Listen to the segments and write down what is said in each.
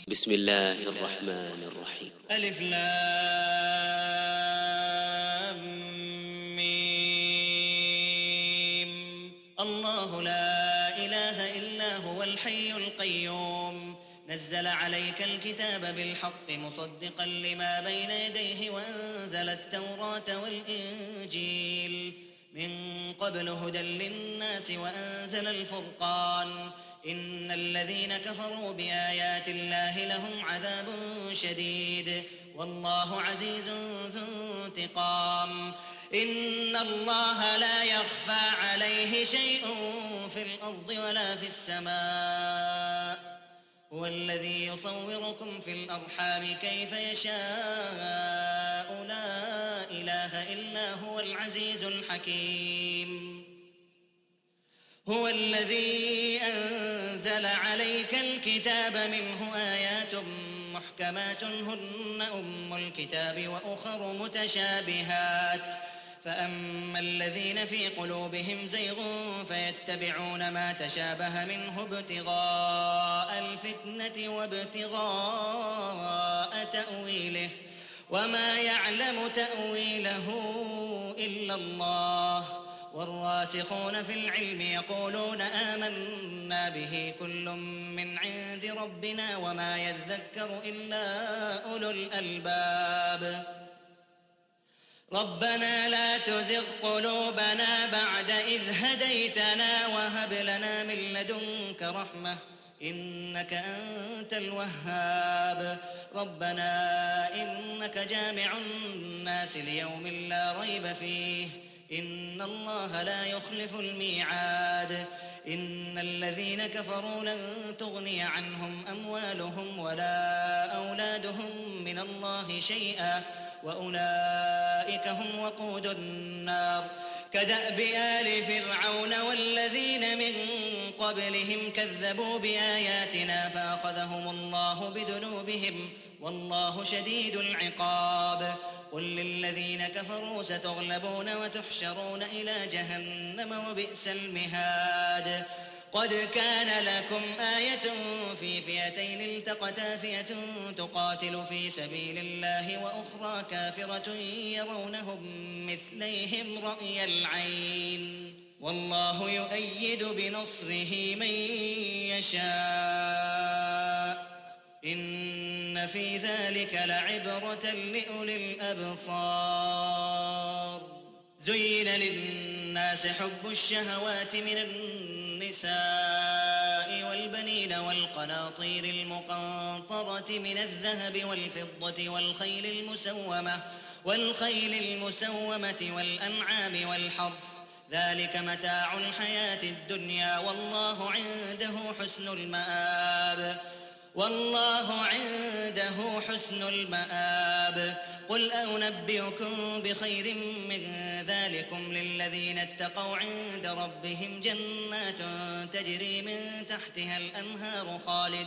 بسم الله الرحمن الرحيم. ألف لام ميم. الله لا إله إلا هو الحي القيوم نزل عليك الكتاب بالحق مصدقا لما بين يديه وأنزل التوراة والإنجيل من قبل هدى للناس وأنزل الفرقان إن الذين كفروا بآيات الله لهم عذاب شديد والله عزيز ذو انتقام. إن الله لا يخفى عليه شيء في الأرض ولا في السماء هو الذي يصوركم في الأرحام كيف يشاء لا إله إلا هو العزيز الحكيم. هو الذي أنزل عليك الكتاب منه آيات محكمات هن أم الكتاب وأخر متشابهات فأما الذين في قلوبهم زيغ فيتبعون ما تشابه منه ابتغاء الفتنة وابتغاء تأويله وما يعلم تأويله إلا الله والراسخون في العلم يقولون آمنا به كل من عند ربنا وما يذكر إلا أولو الألباب. ربنا لا تزغ قلوبنا بعد إذ هديتنا وهب لنا من لدنك رحمة إنك أنت الوهاب. ربنا إنك جامع الناس ليوم لا ريب فيه إن الله لا يخلف الميعاد. إن الذين كفروا لن تغني عنهم أموالهم ولا أولادهم من الله شيئا وأولئك هم وقود النار. كدأب آل فرعون والذين من قبلهم كذبوا بآياتنا فأخذهم الله بذنوبهم والله شديد العقاب. قل للذين كفروا ستغلبون وتحشرون إلى جهنم وبئس المهاد. قد كان لكم آية في فئتين التقتا فئة تقاتل في سبيل الله وأخرى كافرة يرونهم مثليهم رأي العين والله يؤيد بنصره من يشاء إن في ذلك لعبرة لأولي الأبصار. زين للناس حب الشهوات من النساء والبنين والقناطير المقنطرة من الذهب والفضة والخيل المسومة والأنعام والحرث ذلك متاع الحياة الدنيا والله عنده حسن المآب. قل أنبئكم بخير من ذلكم للذين اتقوا عند ربهم جنات تجري من تحتها الأنهار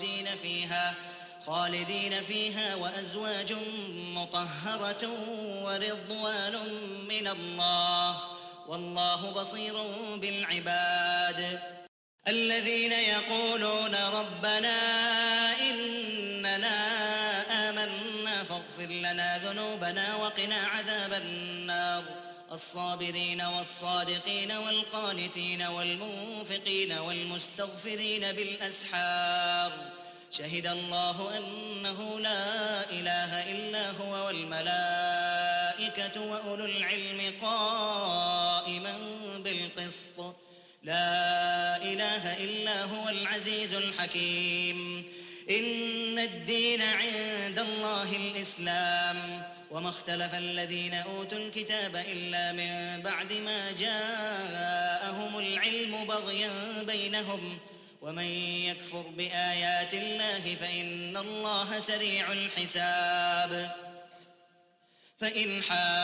خالدين فيها وأزواج مطهرة ورضوان من الله والله بصير بالعباد. الذين يقولون ربنا إننا آمنا فاغفر لنا ذنوبنا وقنا عذاب النار. الصابرين والصادقين والقانتين والمنفقين والمستغفرين بالأسحار. شهد الله أنه لا إله إلا هو والملائكة وأولو العلم قائما بالقسط لا إله إلا هو العزيز الحكيم. إن الدين عند الله الإسلام وما اختلف الذين أوتوا الكتاب إلا من بعد ما جاءهم العلم بغيا بينهم ومن يكفر بآيات الله فإن الله سريع الحساب. فإن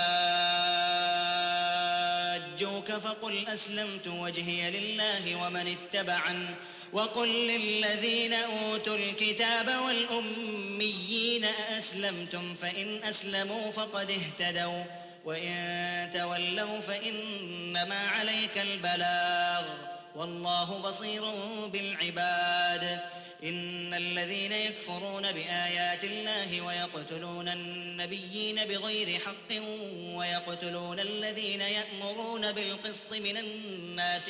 حاجوك فقل أسلمت وجهي لله ومن اتبعن وقل للذين أوتوا الكتاب والأميين أأسلمتم فإن أسلموا فقد اهتدوا وإن تولوا فإنما عليك البلاغ والله بصير بالعباد. إن الذين يكفرون بآيات الله ويقتلون النبيين بغير حق ويقتلون الذين يأمرون بالقسط من الناس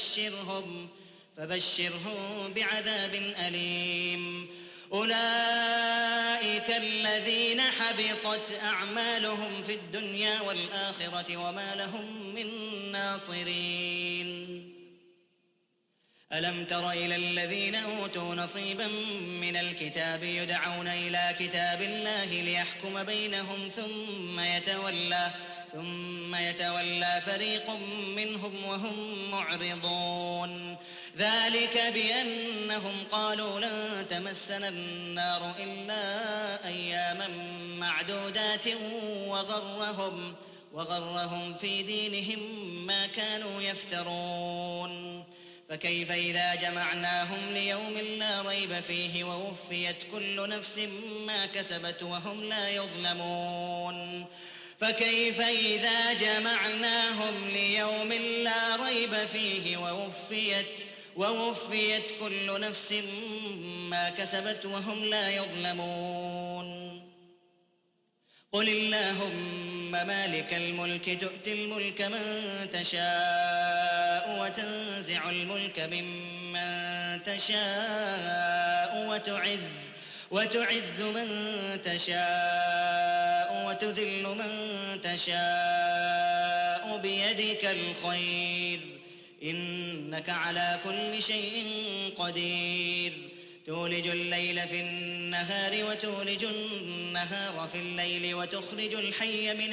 فبشرهم بعذاب أليم. أولئك الذين حبطت أعمالهم في الدنيا والآخرة وما لهم من ناصرين. ألم تر إلى الذين أوتوا نصيبا من الكتاب يدعون إلى كتاب الله ليحكم بينهم ثم يتولى فريق منهم وهم معرضون. ذلك بأنهم قالوا لن تمسنا النار إلا أياما معدودات وغرهم في دينهم ما كانوا يفترون. فكيف إذا جمعناهم ليوم لا ريب فيه ووفيت كل نفس ما كسبت وهم لا يظلمون. فكيف إذا جمعناهم ليوم لا ريب فيه ووفيت كل نفس ما كسبت وهم لا يظلمون. قل اللهم مالك الملك تؤتي الملك من تشاء وتنزع الملك ممن تشاء وتعز من تشاء وتذل من تشاء بيدك الخير إنك على كل شيء قدير. تولج الليل في النهار وتولج النهار في الليل وتخرج الحي من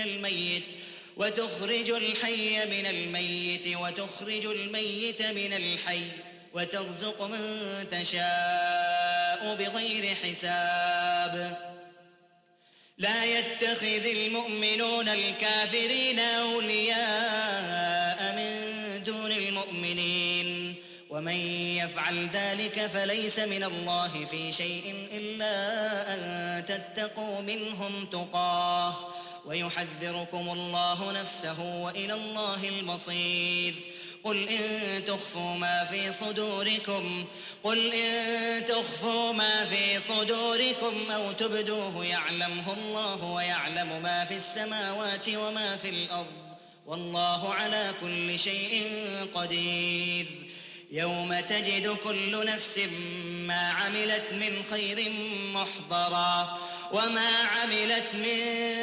الميت وتخرج الميت من الحي وترزق من تشاء بغير حساب. لا يتخذ المؤمنون الكافرين أولياء من دون المؤمنين ومن يفعل ذلك فليس من الله في شيء إلا أن تتقوا منهم تقاه ويحذركم الله نفسه وإلى الله المصير. قل إن تخفوا ما في صدوركم أو تبدوه يعلمه الله ويعلم ما في السماوات وما في الأرض والله على كل شيء قدير. يوم تجد كل نفس ما عملت من خير محضرا وما عملت من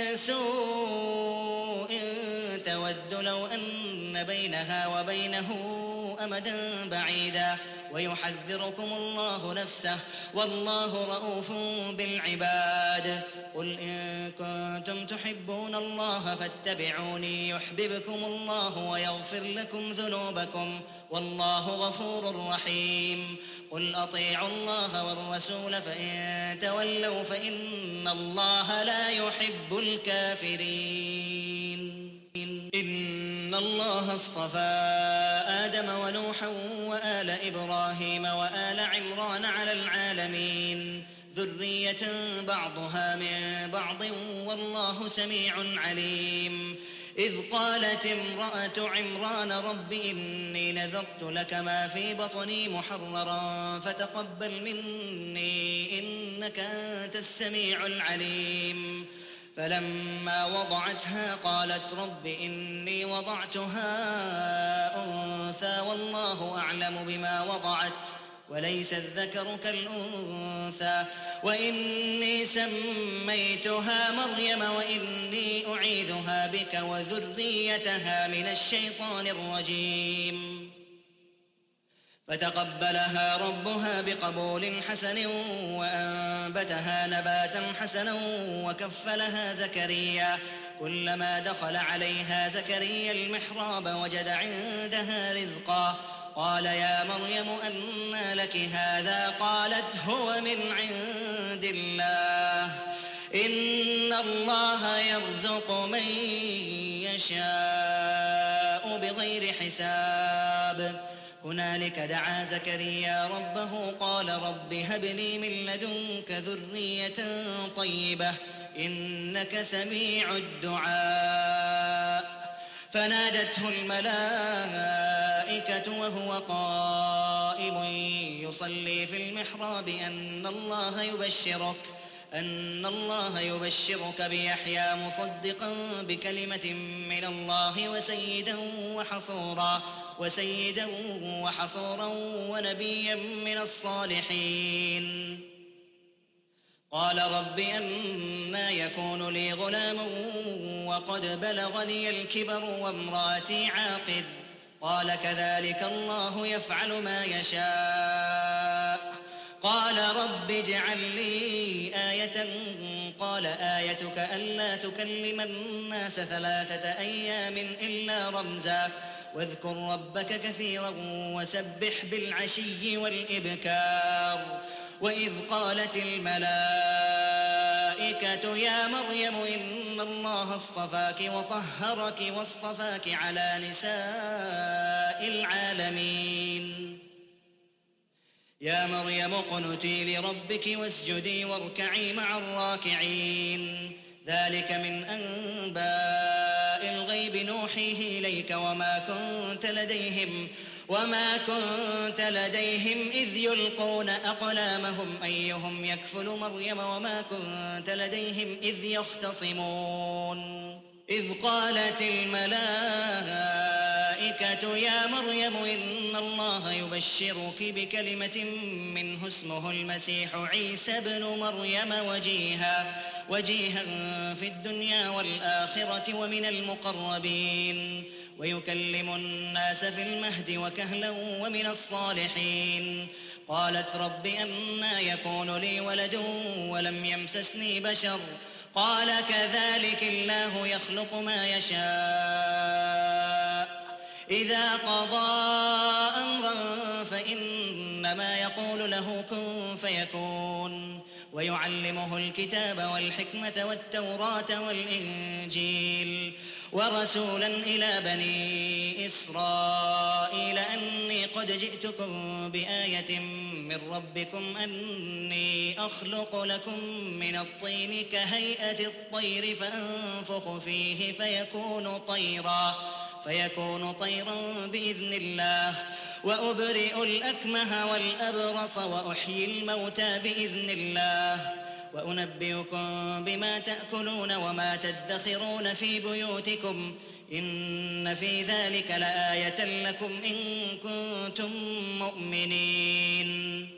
سوء تود لو أن بينها وبينه أمدا بعيدا ويحذركم الله نفسه والله رؤوف بالعباد. قل إن كنتم تحبون الله فاتبعوني يحببكم الله ويغفر لكم ذنوبكم والله غفور رحيم. قل أطيعوا الله والرسول فإن تولوا فإن الله لا يحب الكافرين. إن الله اصطفى آدم ونوحا وآل إبراهيم وآل عمران على العالمين ذرية بعضها من بعض والله سميع عليم. إذ قالت امرأة عمران رب إني نذرت لك ما في بطني محررا فتقبل مني إنك أنت السميع العليم. فلما وضعتها قالت رب إني وضعتها أنثى والله أعلم بما وضعت وليس الذكر كالأنثى وإني سميتها مريم وإني أعيذها بك وذريتها من الشيطان الرجيم. فتقبلها ربها بقبول حسن وأنبتها نباتا حسنا وكفلها زكريا. كلما دخل عليها زكريا المحراب وجد عندها رزقا قال يا مريم أنى لك هذا قالت هو من عند الله إن الله يرزق من يشاء بغير حساب. هنالك دعا زكريا ربه قال رب هب لي من لدنك ذرية طيبة إنك سميع الدعاء. فنادته الملائكة وهو قائم يصلي في المحراب أن الله يبشرك بيحيى مصدقا بكلمة من الله وسيدا وحصورا ونبيا من الصالحين. قال رب أنى يكون لي غلام وقد بلغني الكبر وامرأتي عاقر. قال كذلك الله يفعل ما يشاء. قال رب اجعل لي آية. قال آيتك ألا تكلم الناس 3 أيام إلا رمزا واذكر ربك كثيرا وسبح بالعشي والإبكار. وإذ قالت الملائكة يا مريم إن الله اصطفاك وطهرك واصطفاك على نساء العالمين. يا مريم اقنتي لربك واسجدي واركعي مع الراكعين. ذلك من أنباء الغيب نوحيه إليك وما كنت لديهم إذ يلقون أقلامهم أيهم يكفل مريم وما كنت لديهم إذ يختصمون. إذ قالت الملائكة يا مريم إن الله يبشرك بكلمة منه اسمه المسيح عيسى بن مريم وجيها في الدنيا والآخرة ومن المقربين ويكلم الناس في المهد وكهلا ومن الصالحين. قالت رب أنى يكون لي ولد ولم يمسسني بشر. قال كذلك الله يخلق ما يشاء إذا قضى أمرا فإنما يقول له كن فيكون. ويعلمه الكتاب والحكمة والتوراة والإنجيل ورسولا إلى بني إسرائيل أني قد جئتكم بآية من ربكم أني أخلق لكم من الطين كهيئة الطير فأنفخ فيه فيكون طيرا بإذن الله وأبرئ الأكمه والأبرص وأحيي الموتى بإذن الله وأنبئكم بما تأكلون وما تدخرون في بيوتكم إن في ذلك لآية لكم إن كنتم مؤمنين.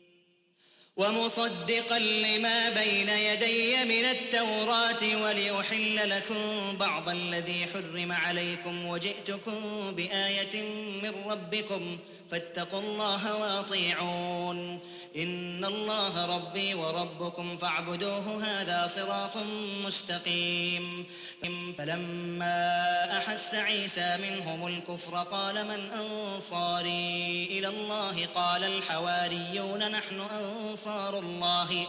ومصدقا لما بين يدي من التوراة ولأحل لكم بعض الذي حرم عليكم وجئتكم بآية من ربكم فاتقوا الله وأطيعون. إن الله ربي وربكم فاعبدوه هذا صراط مستقيم. فلما أحس عيسى منهم الكفر قال من أنصاري إلى الله قال الحواريون نحن أنصار الله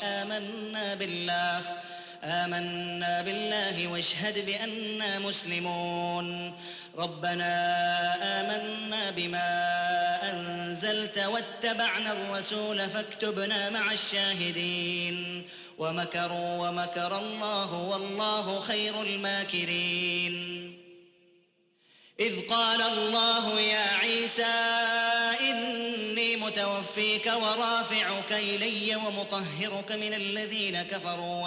آمنا بالله واشهد بأننا مسلمون. ربنا آمنا بما أنزلت واتبعنا الرسول فاكتبنا مع الشاهدين. ومكروا ومكر الله والله خير الماكرين. إذ قال الله يا عيسى إني متوفيك ورافعك إلي ومطهرك من الذين كفروا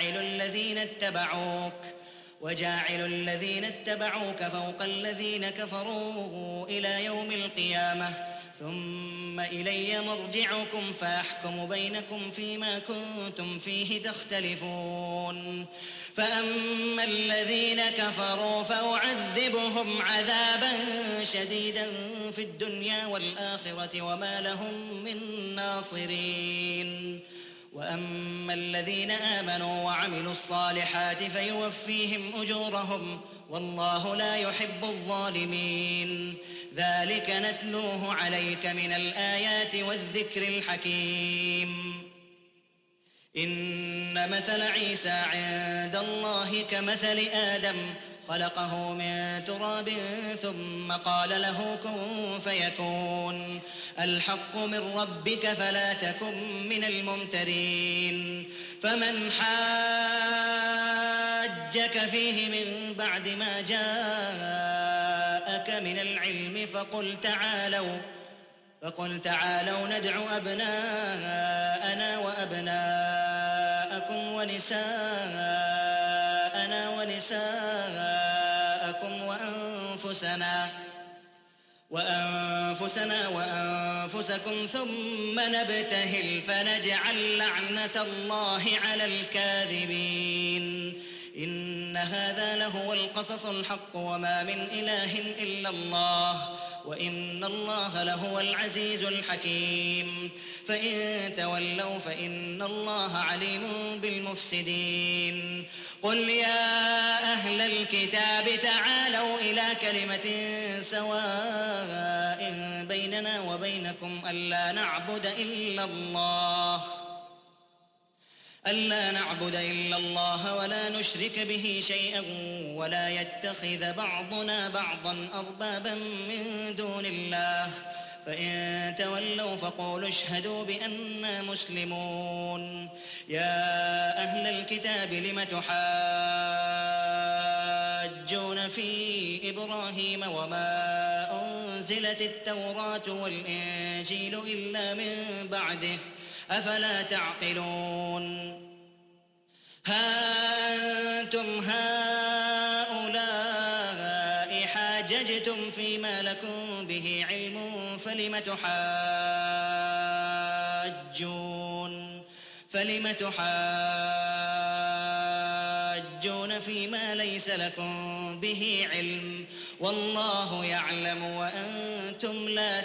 وجاعل الذين اتبعوك فوق الذين كفروا إلى يوم القيامة ثم إلي مرجعكم فأحكم بينكم فيما كنتم فيه تختلفون. فأما الذين كفروا فأعذبهم عذابا شديدا في الدنيا والآخرة وما لهم من ناصرين. وأما الذين آمنوا وعملوا الصالحات فيوفيهم أجورهم والله لا يحب الظالمين. ذلك نتلوه عليك من الآيات والذكر الحكيم. إن مثل عيسى عند الله كمثل آدم خلقه من تراب ثم قال له كن فيكون. الحق من ربك فلا تكن من الممترين. فمن حاجك فيه من بعد ما جاءك فقل تعالوا ندع أبناءنا وأبناءكم ونساءنا ونساءكم وأنفسنا وأنفسكم ثم نبتهل فنجعل لعنة الله على الكاذبين إن هذا لهو القصص الحق وما من إله إلا الله وإن الله لهو العزيز الحكيم فإن تولوا فإن الله عليم بالمفسدين قل يا أهل الكتاب تعالوا إلى كلمة سواء بيننا وبينكم ألا نعبد إلا الله ولا نشرك به شيئا ولا يتخذ بعضنا بعضا أربابا من دون الله فإن تولوا فقولوا اشهدوا بأننا مسلمون يا أهل الكتاب لم تحاجون في إبراهيم وما أنزلت التوراة والإنجيل إلا من بعده أفلا تعقلون ها أنتم هؤلاء حاججتم فيما لكم به علم فلم تحاجون فيما ليس لكم به علم والله يعلم وأنتم لا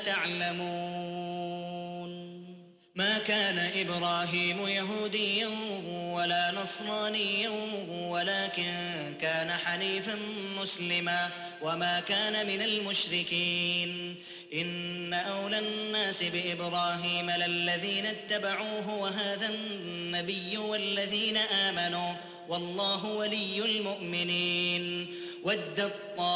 تعلمون ما كان إبراهيم يهوديا ولا نصرانيا ولكن كان حنيفا مسلما وما كان من المشركين إن أولى الناس بإبراهيم للذين اتبعوه وهذا النبي والذين آمنوا والله ولي المؤمنين ودت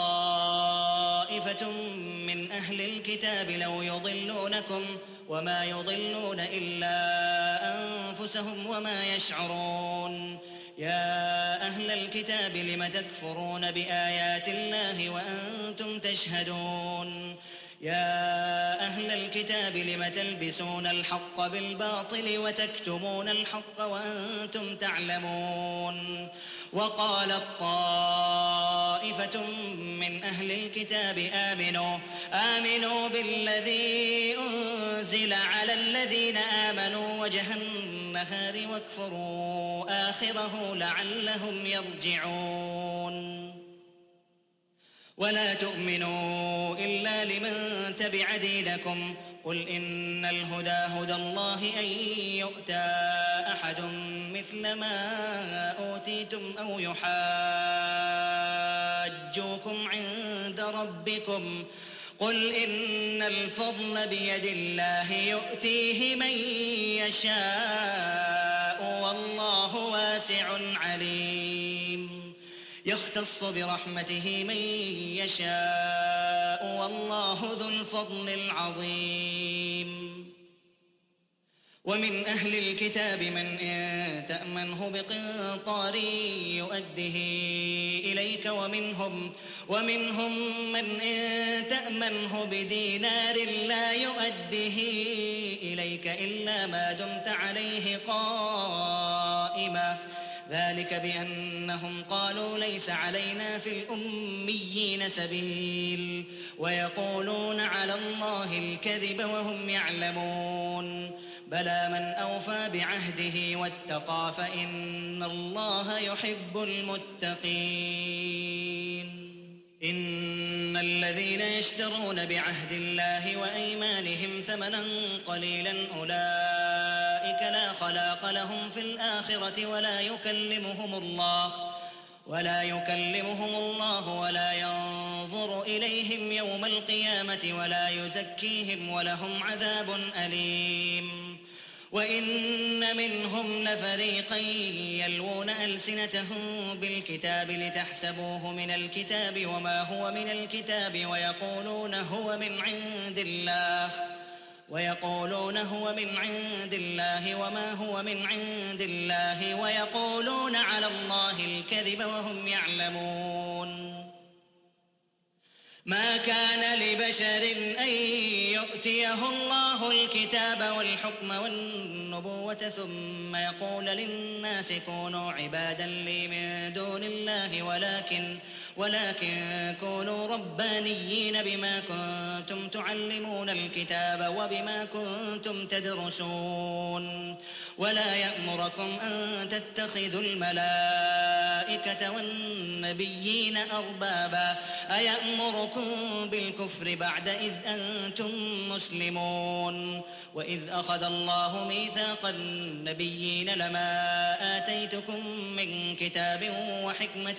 طائفة من أهل الكتاب لو يضلونكم وما يضلون إلا أنفسهم وما يشعرون يا أهل الكتاب لم تكفرون بآيات الله وأنتم تشهدون يا أهل الكتاب لم تلبسون الحق بالباطل وتكتمون الحق وأنتم تعلمون وقالت طائفة من أهل الكتاب آمنوا بالذي أنزل على الذين آمنوا وجه النهار واكفروا آخره لعلهم يرجعون ولا تؤمنوا إلا لمن تبع دينكم قل إن الهدى هدى الله أن يؤتى أحد مثل ما أوتيتم أو يحاجوكم عند ربكم قل إن الفضل بيد الله يؤتيه من يشاء والله واسع عليم يختص برحمته من يشاء والله ذو الفضل العظيم ومن أهل الكتاب من إن تأمنه بقنطار يؤده إليك ومنهم من إن تأمنه بدينار لا يؤده إليك إلا ما دمت عليه قائما ذلك بأنهم قالوا ليس علينا في الأميين سبيل ويقولون على الله الكذب وهم يعلمون بلى من أوفى بعهده واتقى فإن الله يحب المتقين إن الذين يشترون بعهد الله وأيمانهم ثمنا قليلا أولئك لا خلاق لهم في الآخرة ولا يكلمهم الله ولا ينظر إليهم يوم القيامة ولا يزكيهم ولهم عذاب أليم وإن منهم لفريقا يلوون ألسنتهم بالكتاب لتحسبوه من الكتاب وما هو من الكتاب ويقولون هو من عند الله وما هو من عند الله ويقولون على الله الكذب وهم يعلمون ما كان لبشر أن يؤتيه الله الكتاب والحكم والنبوة ثم يقول للناس كونوا عبادا لي من دون الله ولكن كونوا ربانيين بما كنتم تعلمون الكتاب وبما كنتم تدرسون ولا يأمركم أن تتخذوا الملائكة والنبيين أربابا أيأمركم بالكفر بعد إذ أنتم مسلمون وإذ أخذ الله ميثاق النبيين لما آتيتكم من كتاب وحكمة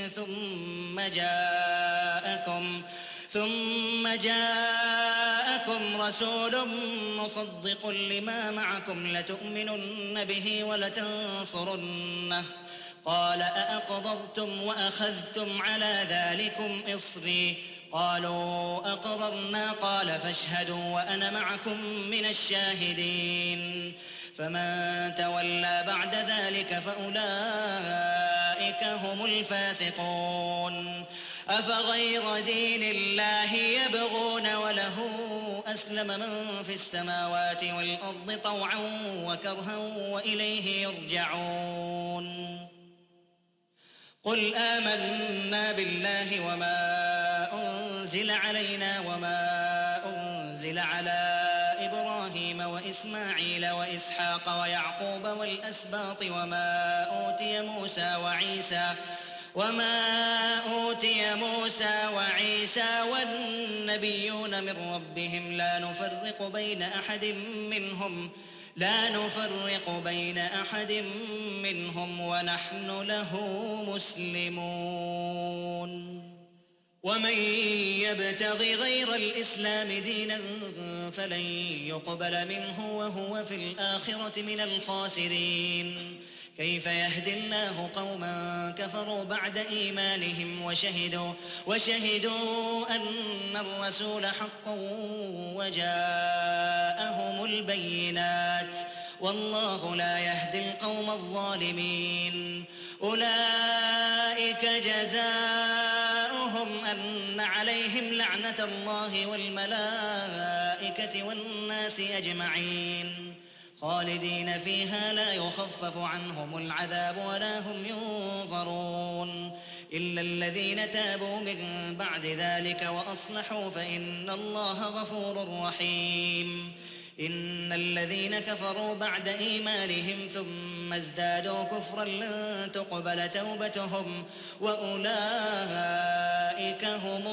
ثم جاءكم رسول مصدق لما معكم لتؤمنن به ولتنصرنه قال أأقررتم وأخذتم على ذلكم إصري قالوا أقررنا قال فاشهدوا وأنا معكم من الشاهدين فمن تولى بعد ذلك فأولئك هم الفاسقون أفغير دين الله يبغون وله أسلم من في السماوات والأرض طوعا وكرها وإليه يرجعون قل آمنا بالله وما أنزل علينا وما أنزل على إبراهيم وإسماعيل وإسحاق ويعقوب والأسباط وما أوتي موسى وعيسى والنبيون من ربهم لا نفرق بين أحد منهم ونحن له مسلمون ومن يبتغ غير الإسلام دينا فلن يقبل منه وهو في الآخرة من الخاسرين كيف يهدي الله قوما كفروا بعد إيمانهم وشهدوا أن الرسول حق وجاءهم البينات والله لا يهدي القوم الظالمين أولئك جزاؤهم أن عليهم لعنة الله والملائكة والناس أجمعين خالدين فيها لا يخفف عنهم العذاب ولا هم ينظرون إلا الذين تابوا من بعد ذلك وأصلحوا فإن الله غفور رحيم إن الذين كفروا بعد إيمانهم ثم ازدادوا كفرا لن تقبل توبتهم وأولئك هم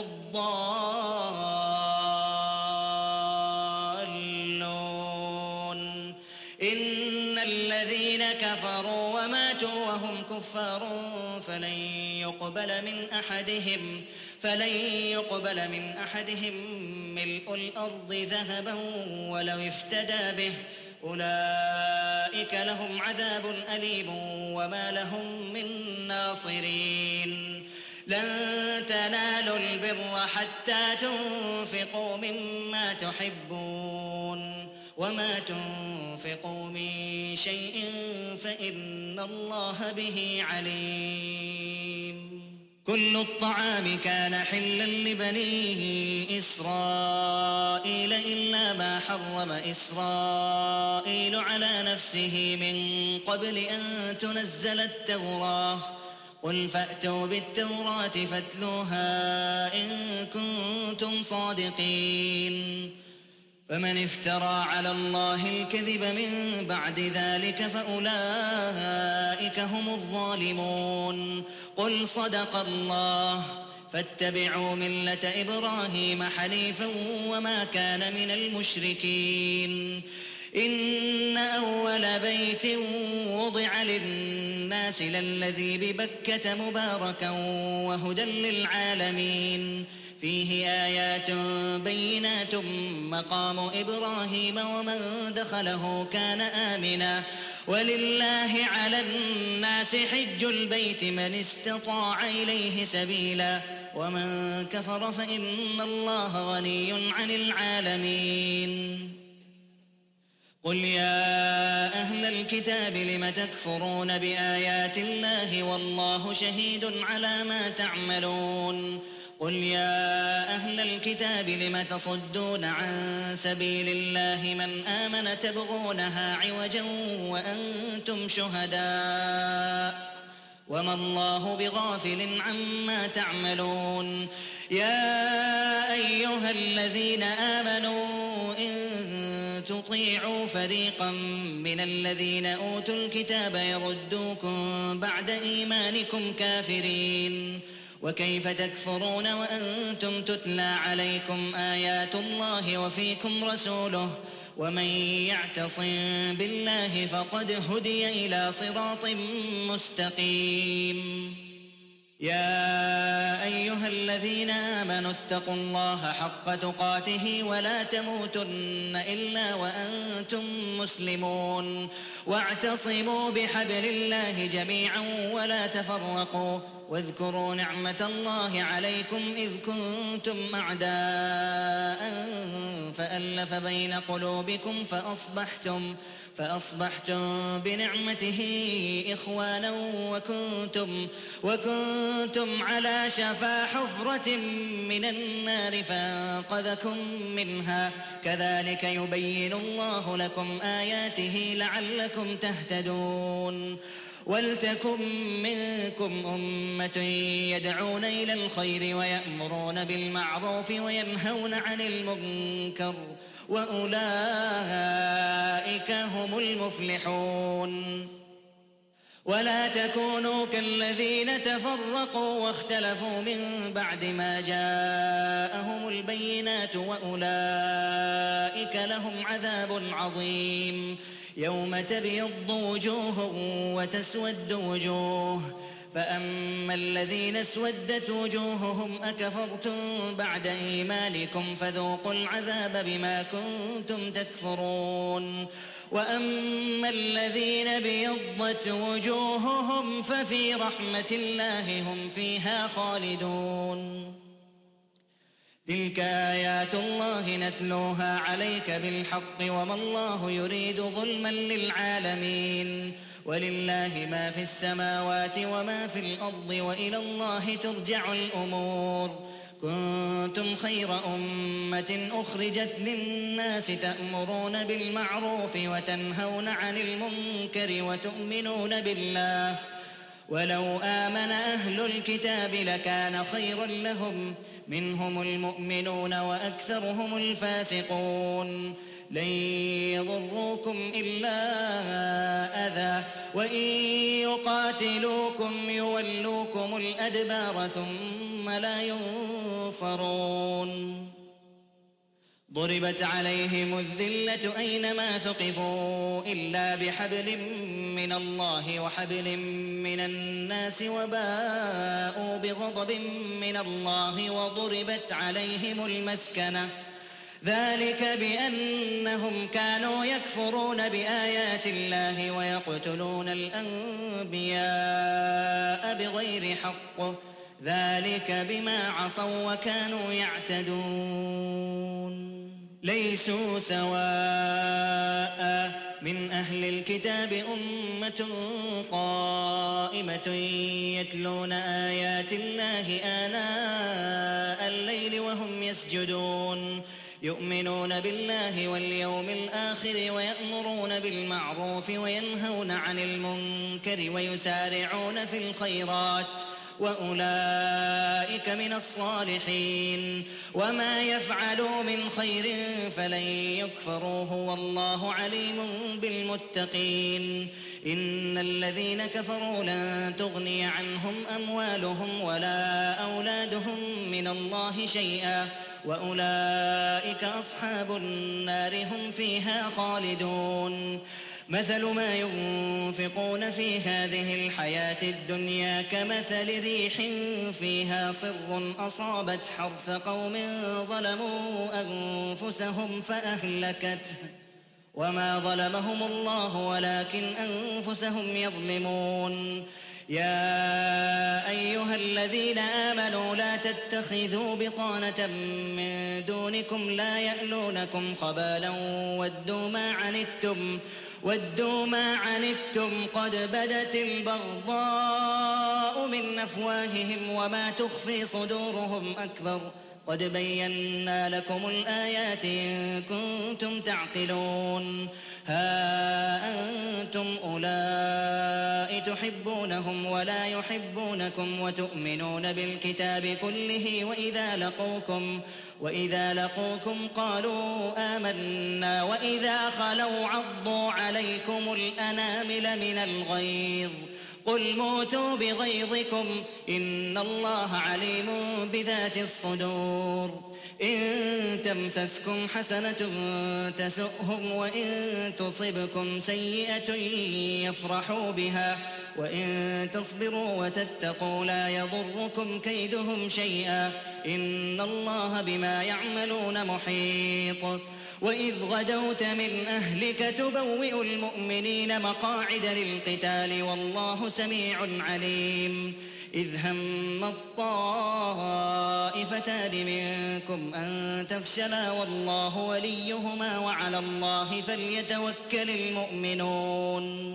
الضالون إن الذين كفروا وماتوا وهم كفار فلن يقبل من أحدهم ملء الأرض ذهبا ولو افتدى به أولئك لهم عذاب أليم وما لهم من ناصرين لن تنالوا البر حتى تنفقوا مما تحبون وما تنفقوا من شيء فإن الله به عليم كل الطعام كان حلا لبني إسرائيل إلا ما حرم إسرائيل على نفسه من قبل أن تنزل التوراة قل فأتوا بالتوراة فاتلوها إن كنتم صادقين فمن افترى على الله الكذب من بعد ذلك فأولئك هم الظالمون قل صدق الله فاتبعوا ملة إبراهيم حنيفا وما كان من المشركين إن أول بيت وضع للناس للذي ببكة مباركا وهدى للعالمين فيه آيات بينات مقام إبراهيم ومن دخله كان آمنا ولله على الناس حج البيت من استطاع إليه سبيلا ومن كفر فإن الله غني عن العالمين قل يا أهل الكتاب لم تكفرون بآيات الله والله شهيد على ما تعملون قل يا أهل الكتاب لم تصدون عن سبيل الله من آمن تبغونها عوجا وأنتم شهداء وما الله بغافل عما تعملون يا أيها الذين آمنوا إن تطيعوا فريقا من الذين أوتوا الكتاب يردوكم بعد إيمانكم كافرين وكيف تكفرون وأنتم تتلى عليكم آيات الله وفيكم رسوله ومن يعتصم بالله فقد هدي إلى صراط مستقيم يا أيها الذين آمنوا اتقوا الله حق تقاته ولا تموتن إلا وأنتم مسلمون واعتصموا بحبل الله جميعا ولا تفرقوا واذكروا نعمة الله عليكم إذ كنتم أعداء فألف بين قلوبكم فأصبحتم بنعمته إخوانا وكنتم على شفا حفرة من النار فانقذكم منها كذلك يبين الله لكم آياته لعلكم تهتدون ولتكن منكم أمة يدعون إلى الخير ويأمرون بالمعروف وينهون عن المنكر وأولئك هم المفلحون ولا تكونوا كالذين تفرقوا واختلفوا من بعد ما جاءهم البينات وأولئك لهم عذاب عظيم يوم تبيض وجوه وتسود وجوه فأما الذين اسودت وجوههم أكفرتم بعد إيمانكم فذوقوا العذاب بما كنتم تكفرون وأما الذين بيضت وجوههم ففي رحمة الله هم فيها خالدون تلك آيات الله نتلوها عليك بالحق وما الله يريد ظلما للعالمين ولله ما في السماوات وما في الأرض وإلى الله ترجع الأمور كنتم خير أمة أخرجت للناس تأمرون بالمعروف وتنهون عن المنكر وتؤمنون بالله ولو آمن أهل الكتاب لكان خيرا لهم منهم المؤمنون وأكثرهم الفاسقون لن يضروكم إلا أذى وإن يقاتلوكم يولوكم الأدبار ثم لا ينصرون ضربت عليهم الذلة أينما ثقفوا إلا بحبل من الله وحبل من الناس وباءوا بغضب من الله وضربت عليهم المسكنة ذلك بأنهم كانوا يكفرون بآيات الله ويقتلون الأنبياء بغير حق ذلك بما عصوا وكانوا يعتدون ليسوا سواء من أهل الكتاب أمة قائمة يتلون آيات الله آناء الليل وهم يسجدون يؤمنون بالله واليوم الآخر ويأمرون بالمعروف وينهون عن المنكر ويسارعون في الخيرات وأولئك من الصالحين وما يفعلوا من خير فلن يكفروه والله عليم بالمتقين إن الذين كفروا لن تغني عنهم أموالهم ولا أولادهم من الله شيئا وأولئك أصحاب النار هم فيها خالدون مثل ما ينفقون في هذه الحياة الدنيا كمثل ريح فيها صر أصابت حرث قوم ظلموا أنفسهم فأهلكته وما ظلمهم الله ولكن أنفسهم يظلمون يا أيها الذين آمنوا لا تتخذوا بطانة من دونكم لا يألونكم خبالا ودوا ما عنتم قد بدت البغضاء الله من أفواههم وما تخفي صدورهم أكبر قد بينا لكم الآيات إن كنتم تعقلون ها أنتم أولئك تحبونهم ولا يحبونكم وتؤمنون بالكتاب كله وإذا لقوكم قالوا آمنا وإذا خلوا عضوا عليكم الأنامل من الغيظ قل موتوا بغيظكم إن الله عليم بذات الصدور إن تمسسكم حسنة تسؤهم وإن تصبكم سيئة يفرحوا بها وإن تصبروا وتتقوا لا يضركم كيدهم شيئا إن الله بما يعملون محيط وإذ غدوت من أهلك تبوئ المؤمنين مقاعد للقتال والله سميع عليم إذ هم الطائفتان منكم أن تفشلا والله وليهما وعلى الله فليتوكل المؤمنون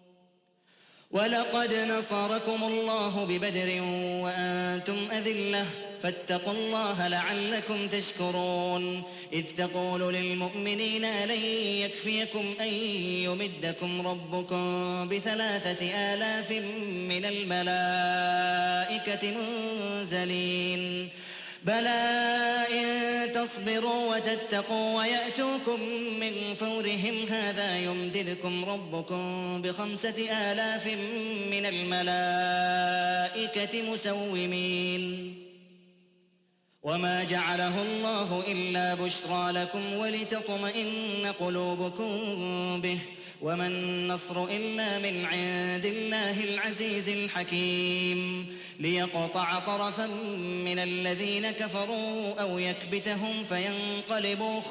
ولقد نصركم الله ببدر وأنتم أذلة فاتقوا الله لعلكم تشكرون إذ تقول للمؤمنين لن يكفيكم أن يمدكم ربكم ب3,000 من الملائكة منزلين بلى إن تصبروا وتتقوا ويأتوكم من فورهم هذا يمددكم ربكم ب5,000 من الملائكة مسومين وما جعله الله إلا بشرى لكم ولتطمئن قلوبكم به وما النصر إلا من عند الله العزيز الحكيم ليقطع طرفا من الذين كفروا أو يكبتهم فينقلبوا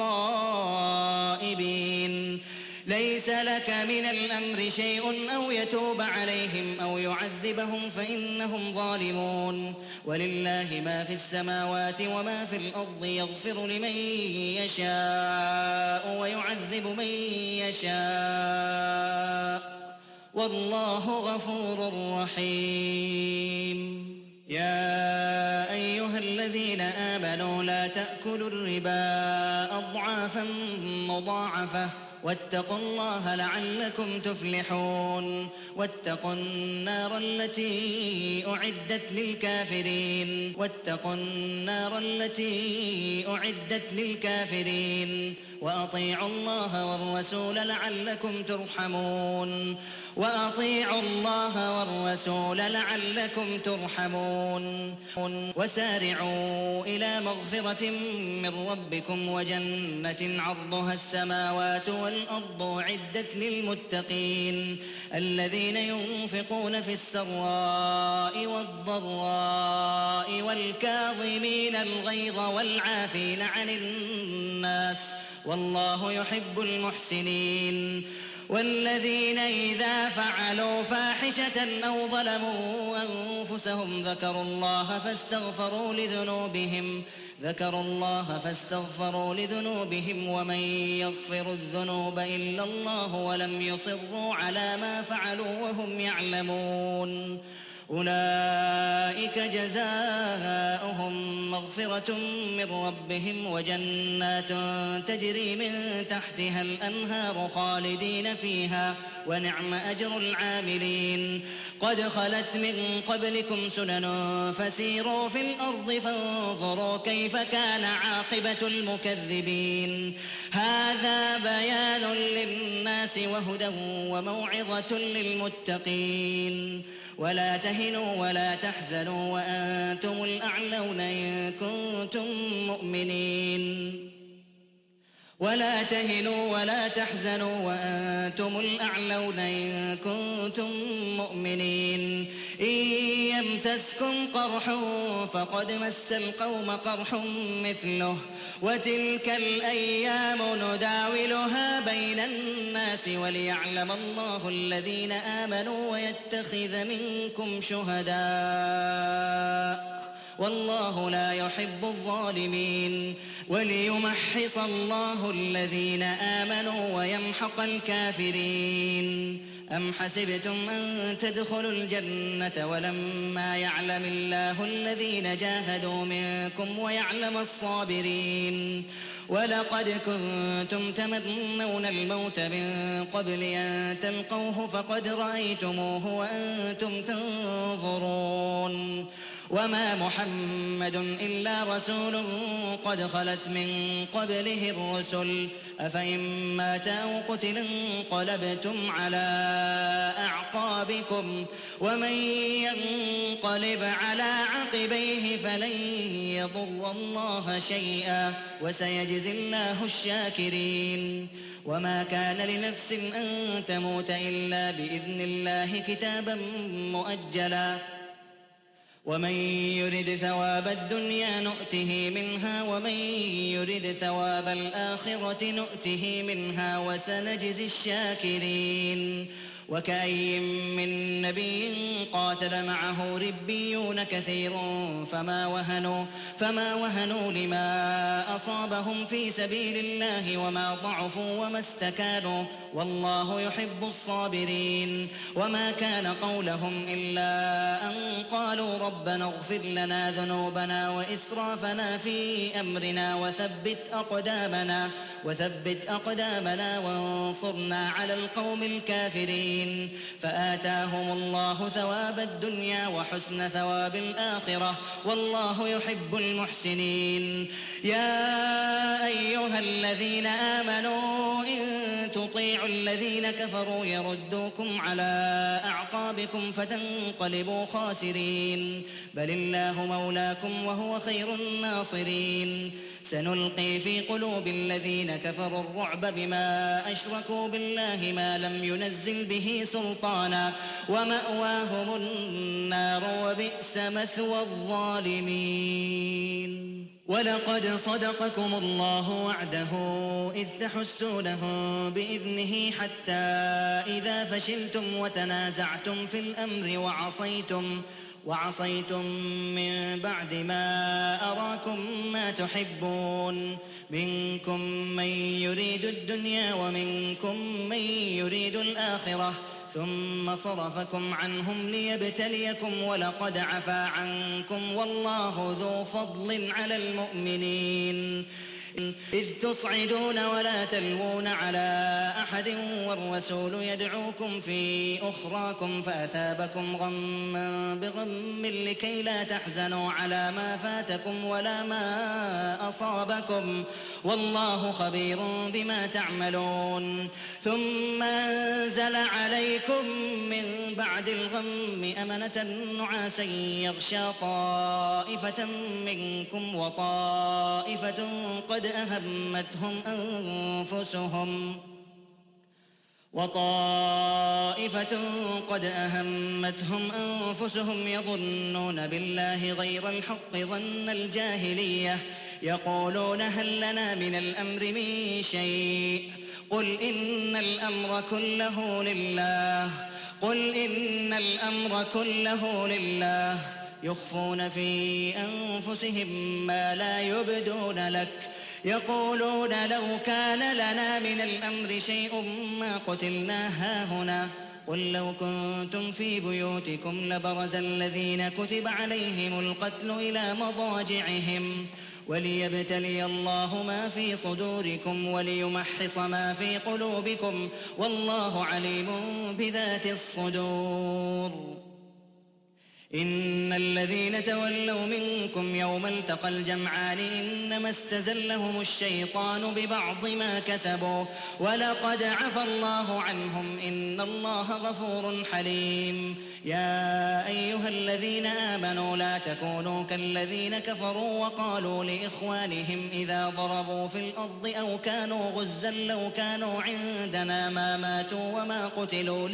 خائبين ليس لك من الأمر شيء أو يتوب عليهم أو يعذبهم فإنهم ظالمون ولله ما في السماوات وما في الأرض يغفر لمن يشاء ويعذب من يشاء والله غفور رحيم يا أيها الذين آمنوا لا تأكلوا الربا أضعافا مضاعفة واتقوا الله لعلكم تفلحون واتقوا النار التي أعدت للكافرين وأطيعوا الله والرسول لعلكم ترحمون وسارعوا إلى مغفرة من ربكم وجنة عرضها السماوات والأرض أعدت للمتقين الذين ينفقون في السراء والضراء والكاظمين الغيظ والعافين عن الناس والله يحب المحسنين والذين إذا فعلوا فاحشة أو ظلموا أنفسهم ذكروا الله فاستغفروا لذنوبهم ومن يغفر الذنوب إلا الله ولم يصروا على ما فعلوا وهم يعلمون أولئك جزاؤهم مغفرة من ربهم وجنات تجري من تحتها الأنهار خالدين فيها ونعم أجر العاملين قد خلت من قبلكم سنن فسيروا في الأرض فانظروا كيف كان عاقبة المكذبين هذا بيان للناس وهدى وموعظة للمتقين ولا تهنوا ولا تحزنوا وأنتم الأعلون إن كنتم مؤمنين ولا تهنوا ولا تحزنوا وأنتم الأعلون إن كنتم مؤمنين إن يمسسكم قرح فقد مس القوم قرح مثله وتلك الأيام نداولها بين الناس وليعلم الله الذين آمنوا ويتخذ منكم شهداء والله لا يحب الظالمين وليمحص الله الذين آمنوا ويمحق الكافرين أم حسبتم أن تدخلوا الجنة ولما يعلم الله الذين جاهدوا منكم ويعلم الصابرين ولقد كنتم تمنون الموت من قبل أن تلقوه فقد رأيتموه وأنتم تنظرون وما محمد إلا رسول قد خلت من قبله الرسل أفإن مات أو قتل انقلبتم على أعقابكم ومن ينقلب على عقبيه فلن يضر الله شيئا وسيجزي الله الشاكرين وما كان لنفس أن تموت إلا بإذن الله كتابا مؤجلا ومن يرد ثواب الدنيا نؤته منها ومن يرد ثواب الآخرة نؤته منها وسنجزي الشاكرين وكأي من نبي قاتل معه ربيون كثير فما وهنوا لما أصابهم في سبيل الله وما ضعفوا وما استكانوا والله يحب الصابرين وما كان قولهم إلا أن قالوا ربنا اغفر لنا ذنوبنا وإسرافنا في أمرنا وثبت أقدامنا وانصرنا على القوم الكافرين فآتاهم الله ثواب الدنيا وحسن ثواب الآخرة والله يحب المحسنين يا أيها الذين آمنوا إن تطيعوا الذين كفروا يردوكم على أعقابكم فتنقلبوا خاسرين بل الله مولاكم وهو خير الناصرين سنلقي في قلوب الذين كفروا الرعب بما أشركوا بالله ما لم ينزل به سلطانا ومأواهم النار وبئس مثوى الظالمين ولقد صدقكم الله وعده إذ تحسونهم بإذنه حتى إذا فشلتم وتنازعتم في الأمر وعصيتم من بعد ما أراكم ما تحبون منكم من يريد الدنيا ومنكم من يريد الآخرة ثم صرفكم عنهم ليبتليكم ولقد عفا عنكم والله ذو فضل على المؤمنين إذ تصعدون ولا تلوون على أحد والرسول يدعوكم في أخراكم فأثابكم غما بغم لكي لا تحزنوا على ما فاتكم ولا ما أصابكم والله خبير بما تعملون ثم أنزل عليكم من بعد الغم أمنة نعاسا يغشى طائفة منكم وطائفة قد أهمتهم أنفسهم يظنون بالله غير الحق ظن الجاهلية يقولون هل لنا من الأمر من شيء قل إن الأمر كله لله يخفون في أنفسهم ما لا يبدون لك يقولون لو كان لنا من الأمر شيء ما قتلنا هاهنا قل لو كنتم في بيوتكم لبرز الذين كتب عليهم القتل إلى مضاجعهم وليبتلي الله ما في صدوركم وليمحص ما في قلوبكم والله عليم بذات الصدور إن الذين تولوا منكم يوم التقى الجمعان إنما استزلهم الشيطان ببعض ما كسبوا ولقد عفى الله عنهم إن الله غفور حليم يا أيها الذين آمنوا لا تكونوا كالذين كفروا وقالوا لإخوانهم إذا ضربوا في الأرض أو كانوا غزا لو كانوا عندنا ما ماتوا وما قتلوا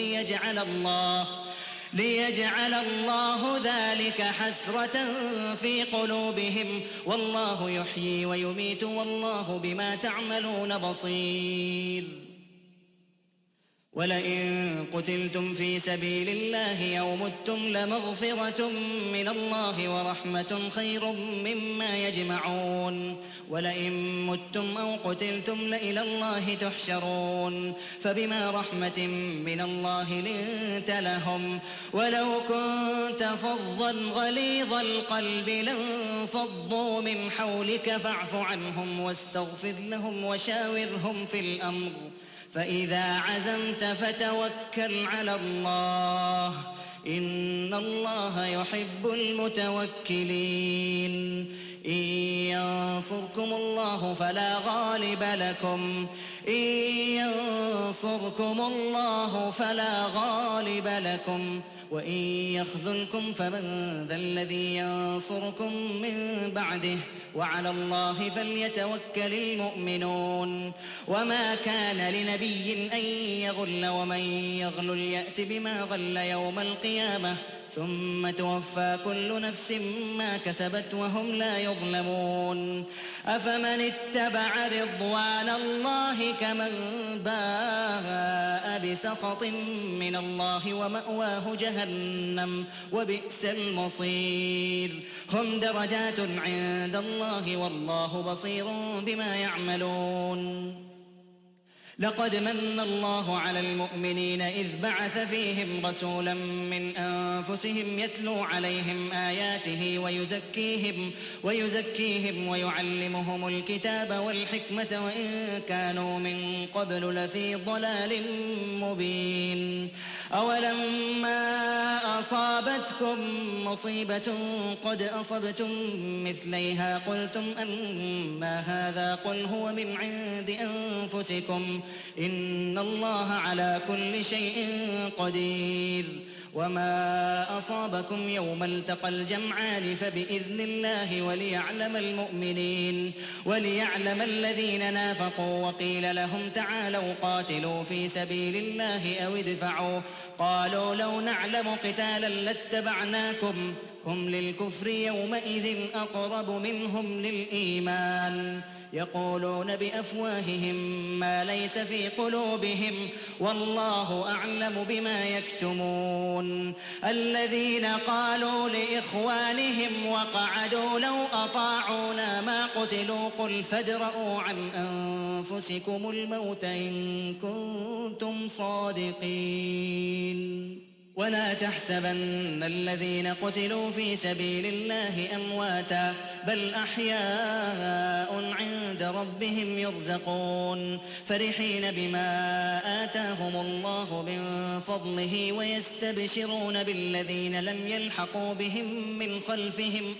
ليجعل الله ذلك حسرة في قلوبهم والله يحيي ويميت والله بما تعملون بصير ولئن قتلتم في سبيل الله أو متم لمغفرة من الله ورحمة خير مما يجمعون ولئن متم أو قتلتم لإلى الله تحشرون فبما رحمة من الله لنت لهم ولو كنت فظا غليظ القلب لانفضوا من حولك فاعف عنهم واستغفر لهم وشاورهم في الأمر فإذا عزمت فتوكل على الله إن الله يحب المتوكلين إن ينصركم الله فلا غالب لكم وإن يخذلكم فمن ذا الذي ينصركم من بعده وعلى الله فليتوكل المؤمنون وما كان لنبي أن يغل ومن يغل يأت بما غل يوم القيامة ثم توفى كل نفس ما كسبت وهم لا يظلمون أفمن اتبع رضوان الله كمن باء بسخط من الله ومأواه جهنم وبئس المصير هم درجات عند الله والله بصير بما يعملون لقد من الله على المؤمنين إذ بعث فيهم رسولا من أنفسهم يتلو عليهم آياته ويزكيهم ويعلمهم الكتاب والحكمة وإن كانوا من قبل لفي ضلال مبين أولما أصابتكم مصيبة قد أصبتم مثليها قلتم أنى هذا قل هو من عند أنفسكم إن الله على كل شيء قدير وما أصابكم يوم التقى الجمعان فبإذن الله وليعلم الذين نافقوا وقيل لهم تعالوا قاتلوا في سبيل الله أو ادفعوا قالوا لو نعلم قتالا لاتبعناكم هم للكفر يومئذ أقرب منهم للإيمان يقولون بأفواههم ما ليس في قلوبهم والله أعلم بما يكتمون الذين قالوا لإخوانهم وقعدوا لو أطاعونا ما قتلوا قل فادرءوا عن أنفسكم الموت إن كنتم صادقين ولا تحسبن الذين قتلوا في سبيل الله أمواتا بل أحياء عند ربهم يرزقون فرحين بما آتاهم الله من فضله ويستبشرون بالذين لم يلحقوا بهم من خلفهم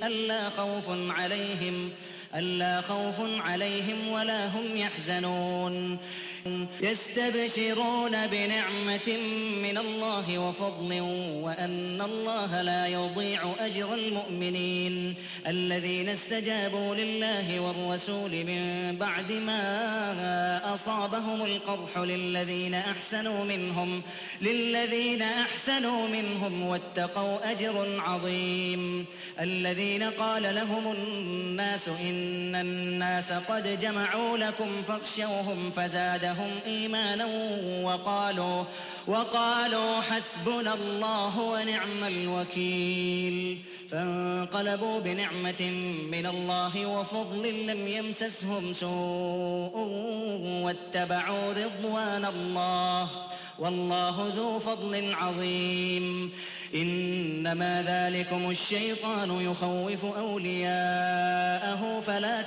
ألا خوف عليهم ولا هم يحزنون يستبشرون بنعمة من الله وفضل وأن الله لا يضيع أجر المؤمنين الذين استجابوا لله والرسول من بعد ما أصابهم القرح للذين أحسنوا منهم واتقوا أجر عظيم الذين قال لهم الناس إن الناس قد جمعوا لكم فاخشوهم فزادهم إيمانا وقالوا حسبنا الله ونعم الوكيل فانقلبوا بنعمة من الله وفضل لم يمسسهم سوء واتبعوا رضوان الله والله ذو فضل عظيم إنما ذلكم الشيطان يخوف أولياءه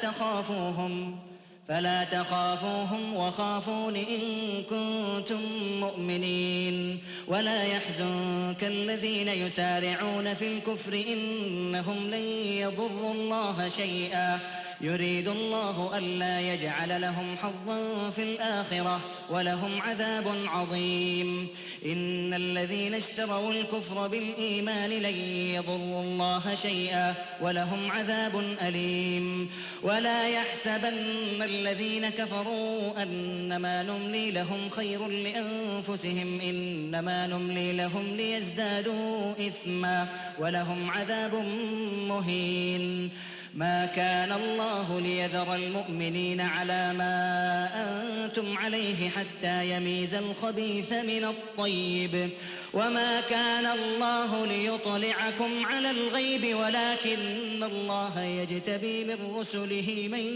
فلا تخافوهم وخافون إن كنتم مؤمنين ولا يحزنك الذين يسارعون في الكفر إنهم لن يضروا الله شيئا يريد الله ألا يجعل لهم حظا في الآخرة ولهم عذاب عظيم إن الذين اشتروا الكفر بالإيمان لن يضروا الله شيئا ولهم عذاب أليم ولا يحسبن الذين كفروا أنما نملي لهم خير لأنفسهم إنما نملي لهم ليزدادوا إثما ولهم عذاب مهين ما كان الله ليذر المؤمنين على ما أنتم عليه حتى يميز الخبيث من الطيب وما كان الله ليطلعكم على الغيب ولكن الله يجتبي من رسله من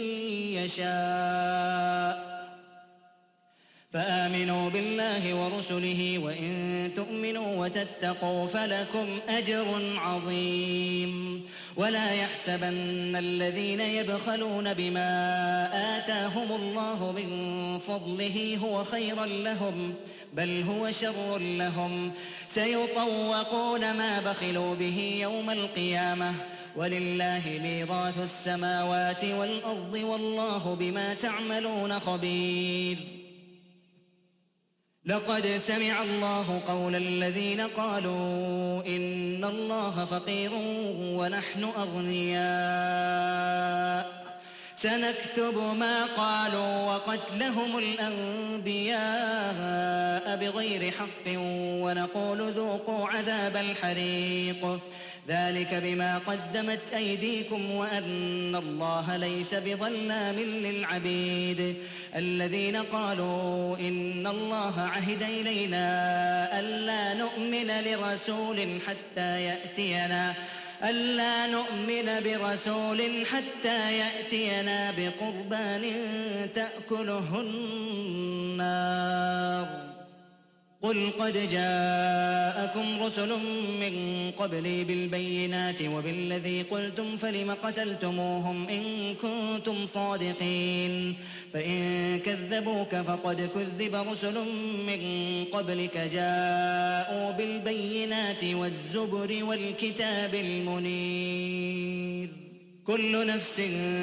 يشاء فآمنوا بالله ورسله وإن تؤمنوا وتتقوا فلكم أجر عظيم ولا يحسبن الذين يبخلون بما آتاهم الله من فضله هو خيرا لهم بل هو شر لهم سيطوقون ما بخلوا به يوم القيامة ولله ميراث السماوات والأرض والله بما تعملون خبير لقد سمع الله قول الذين قالوا إن الله فقير ونحن أغنياء سنكتب ما قالوا وقتلهم الأنبياء بغير حق ونقول ذوقوا عذاب الحريق ذلك بما قدمت أيديكم وأن الله ليس بظلام للعبيد الذين قالوا إن الله عهد إلينا ألا نؤمن برسول حتى يأتينا بقربان تأكله النار قل قد جاءكم رسل من قبلي بالبينات وبالذي قلتم فلم قتلتموهم إن كنتم صادقين فإن كذبوك فقد كذب رسل من قبلك جاءوا بالبينات والزبر والكتاب المنير كل نفس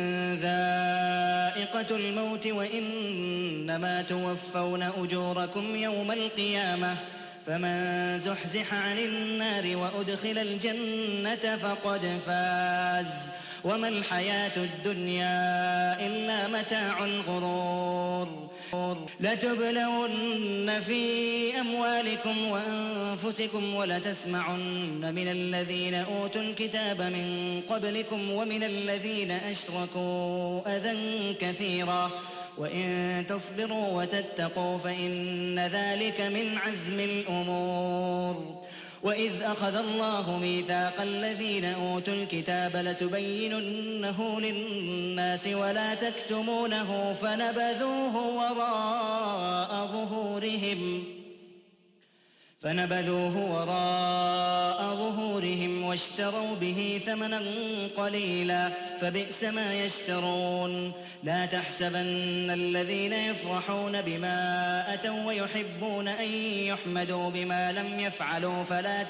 ذائقة الموت وإنما توفون أجوركم يوم القيامة فمن زحزح عن النار وأدخل الجنة فقد فاز وما الحياة الدنيا إلا متاع الغرور لتبلون في أموالكم وأنفسكم ولتسمعن من الذين أوتوا الكتاب من قبلكم ومن الذين أشركوا أذى كثيرا وإن تصبروا وتتقوا فإن ذلك من عزم الأمور وإذ أخذ الله ميثاق الذين أوتوا الكتاب لتبيننه للناس ولا تكتمونه فنبذوه وراء ظهورهم واشتروا به ثمنا قليلا فبئس ما يشترون لا تحسبن الذين يفرحون بما أتوا ويحبون أن يحمدوا بما لم يفعلوا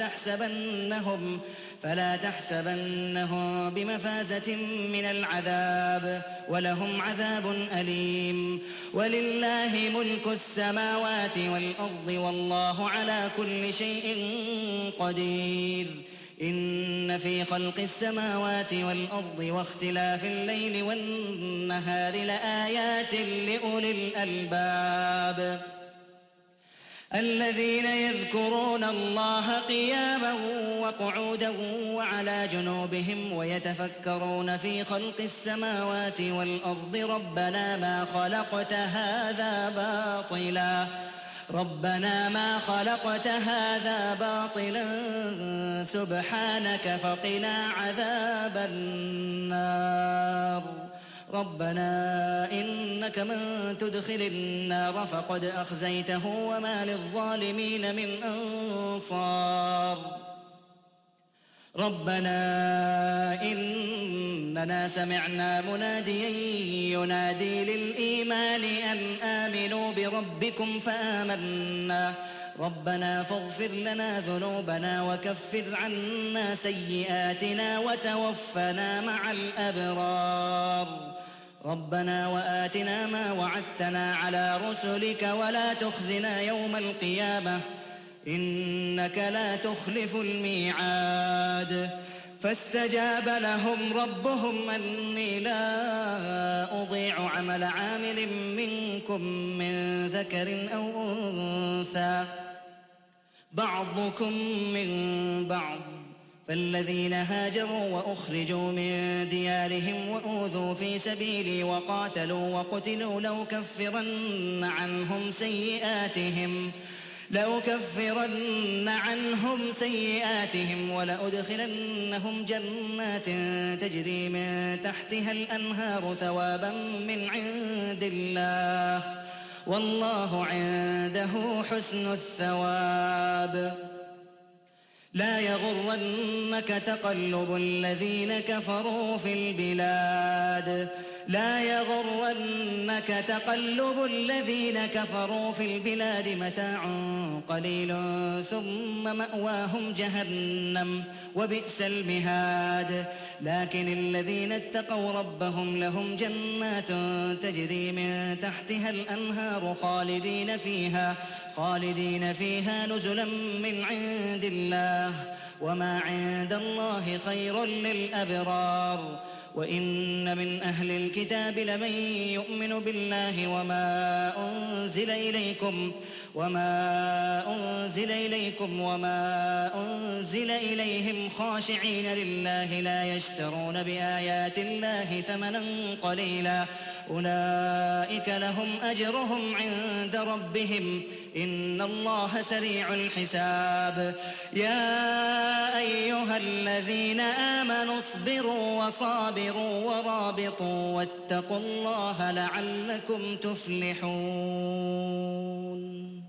فلا تحسبنهم بمفازة من العذاب ولهم عذاب أليم ولله ملك السماوات والأرض والله على كل شيء قدير إن في خلق السماوات والأرض واختلاف الليل والنهار لآيات لأولي الألباب الذين يذكرون الله قياما وقعودا وعلى جنوبهم ويتفكرون في خلق السماوات والأرض ربنا ما خلقت هذا باطلا سبحانك فقنا عذاب النار ربنا إنك من تدخل النار فقد أخزيته وما للظالمين من أنصار ربنا إننا سمعنا مناديا ينادي للإيمان أن آمنوا بربكم فآمنا ربنا فاغفر لنا ذنوبنا وكفر عنا سيئاتنا وتوفنا مع الأبرار ربنا وآتنا ما وعدتنا على رسلك ولا تخزنا يوم القيامة إنك لا تخلف الميعاد فاستجاب لهم ربهم أني لا أضيع عمل عامل منكم من ذكر أو أنثى بعضكم من بعض فالذين هاجروا وأخرجوا من ديارهم وأوذوا في سبيلي وقاتلوا وقتلوا لأكفرن عنهم سيئاتهم ولأدخلنهم جنات تجري من تحتها الأنهار ثوابا من عند الله والله عنده حسن الثواب. لا يغرنك تقلب الذين كفروا في البلاد متاع قليل ثم مأواهم جهنم وبئس المهاد. لكن الذين اتقوا ربهم لهم جنات تجري من تحتها الأنهار خالدين فيها نزلا من عند الله وما عند الله خير للأبرار. وإن من أهل الكتاب لمن يؤمن بالله وما أنزل إليكم وما أنزل إليهم خاشعين لله لا يشترون بآيات الله ثمنا قليلا أولئك لهم أجرهم عند ربهم إن الله سريع الحساب. يا أيها الذين آمنوا اصبروا وصابروا ورابطوا واتقوا الله لعلكم تفلحون.